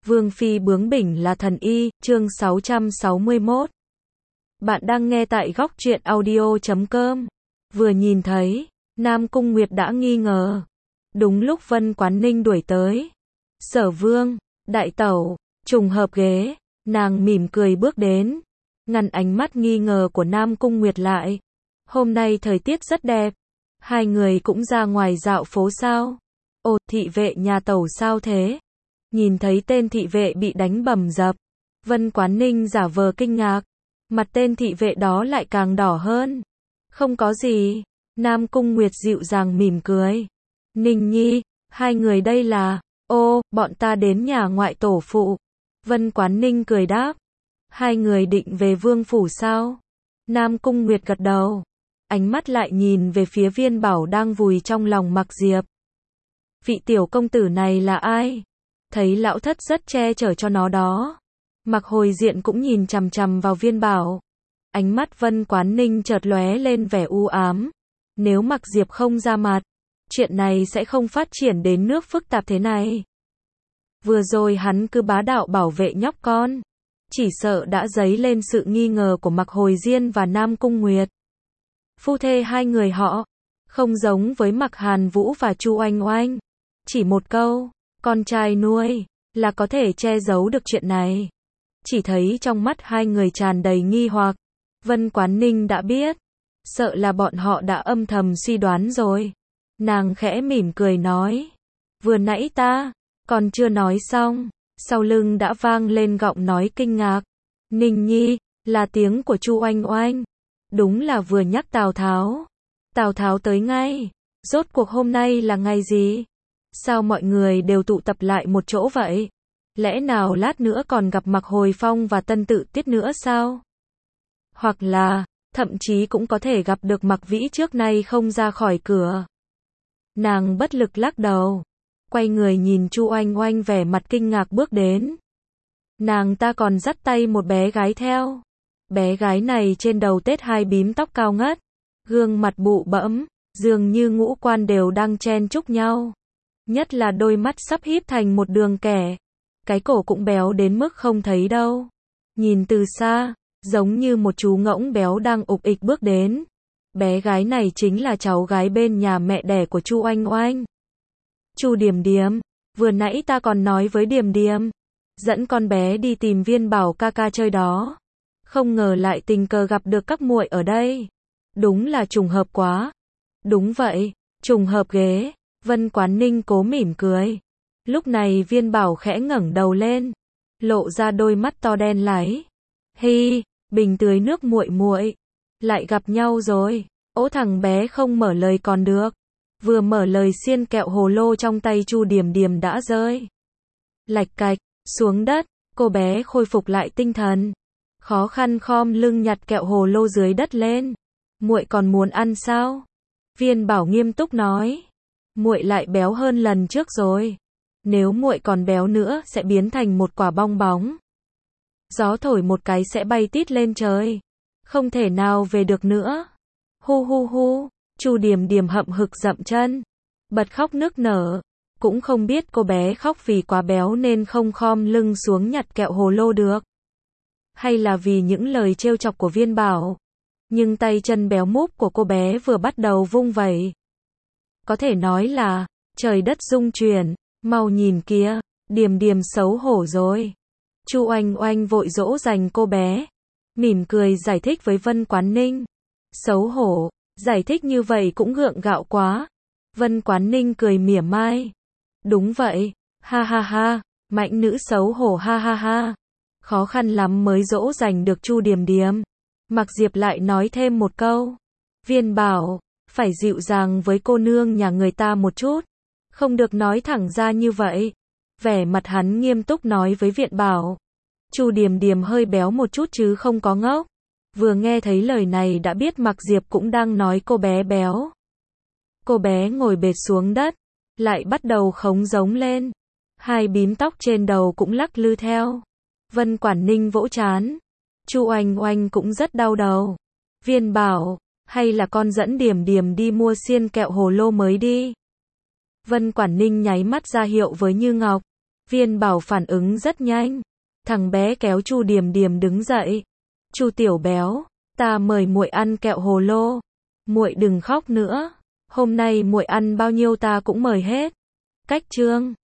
Vương phi bướng bỉnh là thần y, chương 661. Bạn đang nghe tại góc truyện audio.com. Vừa nhìn thấy, Nam Cung Nguyệt đã nghi ngờ. Đúng lúc Vân Quán Ninh đuổi tới. Sở Vương, đại tẩu, trùng hợp ghế, nàng mỉm cười bước đến, ngăn ánh mắt nghi ngờ của Nam Cung Nguyệt lại. Hôm nay thời tiết rất đẹp, hai người cũng ra ngoài dạo phố sao? Ồ, thị vệ nhà tẩu sao thế? Nhìn thấy tên thị vệ bị đánh bầm dập, Vân Quán Ninh giả vờ kinh ngạc, mặt tên thị vệ đó lại càng đỏ hơn. Không có gì, Nam Cung Nguyệt dịu dàng mỉm cười. Ninh Nhi, hai người đây là, ô, bọn ta đến nhà ngoại tổ phụ. Vân Quán Ninh cười đáp, hai người định về vương phủ sao? Nam Cung Nguyệt gật đầu, ánh mắt lại nhìn về phía Viên Bảo đang vùi trong lòng Mặc Diệp. Vị tiểu công tử này là ai? Thấy lão thất rất che chở cho nó đó. Mặc Hồi Diện cũng nhìn chằm chằm vào Viên Bảo. Ánh mắt Vân Quán Ninh chợt lóe lên vẻ u ám. Nếu Mặc Diệp không ra mặt, chuyện này sẽ không phát triển đến nước phức tạp thế này. Vừa rồi hắn cứ bá đạo bảo vệ nhóc con, chỉ sợ đã dấy lên sự nghi ngờ của Mặc Hồi Diên và Nam Cung Nguyệt. Phu thê hai người họ, không giống với Mặc Hàn Vũ và Chu Oanh Oanh. Chỉ một câu, con trai nuôi, là có thể che giấu được chuyện này. Chỉ thấy trong mắt hai người tràn đầy nghi hoặc, Vân Quán Ninh đã biết, sợ là bọn họ đã âm thầm suy đoán rồi. Nàng khẽ mỉm cười nói, vừa nãy ta còn chưa nói xong, sau lưng đã vang lên giọng nói kinh ngạc. Ninh Nhi, là tiếng của Chu Oanh Oanh. Đúng là vừa nhắc Tào Tháo. Tào Tháo tới ngay. Rốt cuộc hôm nay là ngày gì? Sao mọi người đều tụ tập lại một chỗ vậy? Lẽ nào lát nữa còn gặp Mặc Hồi Phong và Tân Tự Tiết nữa sao? Hoặc là, thậm chí cũng có thể gặp được Mặc Vĩ trước nay không ra khỏi cửa. Nàng bất lực lắc đầu, quay người nhìn Chu Oanh Oanh vẻ mặt kinh ngạc bước đến. Nàng ta còn dắt tay một bé gái theo. Bé gái này trên đầu tết hai bím tóc cao ngất, gương mặt bụ bẫm, dường như ngũ quan đều đang chen chúc nhau. Nhất là đôi mắt sắp híp thành một đường kẻ. Cái cổ cũng béo đến mức không thấy đâu. Nhìn từ xa, giống như một chú ngỗng béo đang ục ịch bước đến. Bé gái này chính là cháu gái bên nhà mẹ đẻ của Chu Oanh Oanh. Chu Điềm Điềm, vừa nãy ta còn nói với Điềm Điềm, dẫn con bé đi tìm Viên Bảo ca ca chơi đó. Không ngờ lại tình cờ gặp được các muội ở đây. Đúng là trùng hợp quá. Đúng vậy, trùng hợp ghế. Vân Quán Ninh cố mỉm cười. Lúc này Viên Bảo khẽ ngẩng đầu lên, lộ ra đôi mắt to đen láy. Hi, bình tưới nước muội muội, lại gặp nhau rồi. Ỗ thằng bé không mở lời còn được. Vừa mở lời xiên kẹo hồ lô trong tay Chu Điềm Điềm đã rơi lạch cạch xuống đất. Cô bé khôi phục lại tinh thần, khó khăn khom lưng nhặt kẹo hồ lô dưới đất lên. Muội còn muốn ăn sao? Viên Bảo nghiêm túc nói. Muội lại béo hơn lần trước rồi. Nếu muội còn béo nữa sẽ biến thành một quả bong bóng. Gió thổi một cái sẽ bay tít lên trời. Không thể nào về được nữa. Hu hu hu, Chu Điềm Điềm hậm hực dậm chân, bật khóc nức nở. Cũng không biết cô bé khóc vì quá béo nên không khom lưng xuống nhặt kẹo hồ lô được, hay là vì những lời trêu chọc của Viên Bảo. Nhưng tay chân béo múp của cô bé vừa bắt đầu vung vẩy, có thể nói là trời đất rung chuyển. Mau nhìn kìa, Điềm Điềm xấu hổ rồi. Chu Oanh Oanh vội dỗ dành cô bé, mỉm cười giải thích với Vân Quán Ninh. Xấu hổ, giải thích như vậy cũng gượng gạo quá. Vân Quán Ninh cười mỉa mai. Đúng vậy, ha ha ha, mạnh nữ xấu hổ ha ha ha. Khó khăn lắm mới dỗ dành được Chu Điềm Điềm. Mặc Diệp lại nói thêm một câu. Viên Bảo, phải dịu dàng với cô nương nhà người ta một chút. Không được nói thẳng ra như vậy. Vẻ mặt hắn nghiêm túc nói với Viện Bảo. Chu Điềm Điềm hơi béo một chút chứ không có ngốc. Vừa nghe thấy lời này đã biết Mặc Diệp cũng đang nói cô bé béo. Cô bé ngồi bệt xuống đất, lại bắt đầu khống giống lên. Hai bím tóc trên đầu cũng lắc lư theo. Vân Quán Ninh vỗ trán. Chu Oanh Oanh cũng rất đau đầu. Viên Bảo, hay là con dẫn Điềm Điềm đi mua xiên kẹo hồ lô mới đi. Vân Quán Ninh nháy mắt ra hiệu với Như Ngọc. Viên Bảo phản ứng rất nhanh. Thằng bé kéo Chu Điềm Điềm đứng dậy. Chu Tiểu Béo, ta mời muội ăn kẹo hồ lô. Muội đừng khóc nữa. Hôm nay muội ăn bao nhiêu ta cũng mời hết. Cách chương